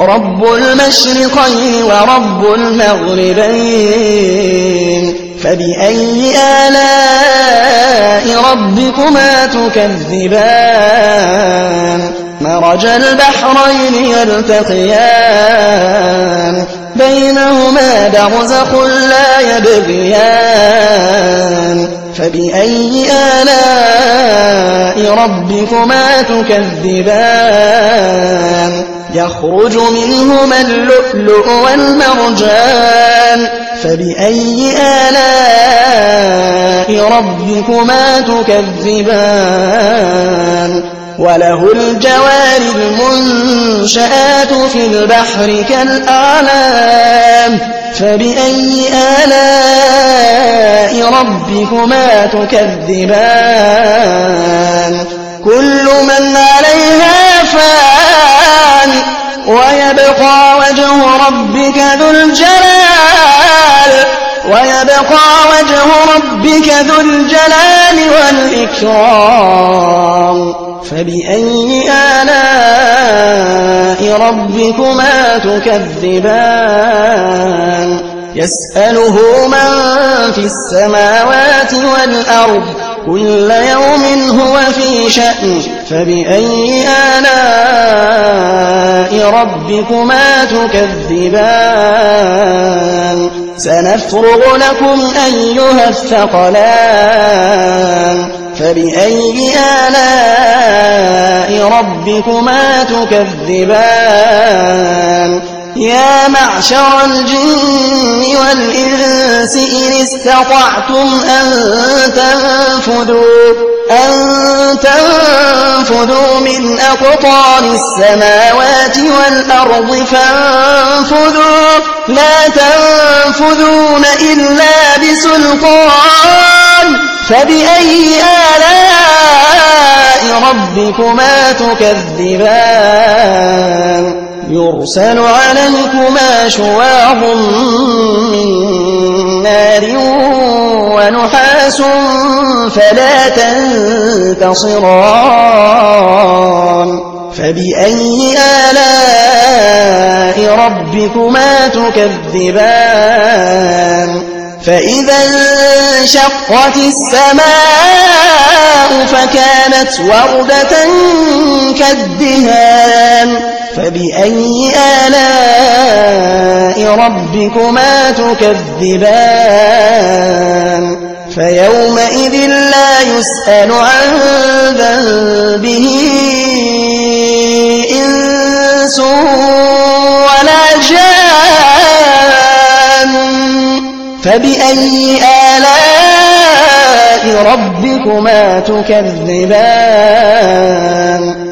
رب المشرقين ورب المغربين فبأي آلاء ربكما تكذبان مرج البحرين يلتقيان بينهما برزخ لا يبغيان فبأي آلاء ربكما تكذبان يخرج منهما اللؤلؤ والمرجان فبأي آلاء ربكما تكذبان وله الجوار المنشآت في البحر كالأعلام فبأي آلاء ربكما تكذبان كل من عليها فان ويبقى وجه ربك ذو الجلال والإكرام فبأي آلاء ربكما تكذبان يسأله من في السماوات والأرض كل يوم هو في شأن فبأي آلاء ربكما تكذبان سنفرغ لكم أيها الثقلان فبأي آلاء ربكما تكذبان يا معشر الجن والإنس إن استطعتم أن تنفذوا من أقطار السماوات والأرض فانفذوا لا تنفذون إلا بسلطان فبأي آلاء ربكما تكذبان يرسل عليكما شواظ من نار ونحاس فلا تنتصران فبأي آلاء ربكما تكذبان فإذا انشقت السماء فكانت وردة كالدهان فبأي آلاء ربكما تكذبان فيومئذ لا يسأل عن ذنبه إنس ولا جان فبأي آلاء ربكما تكذبان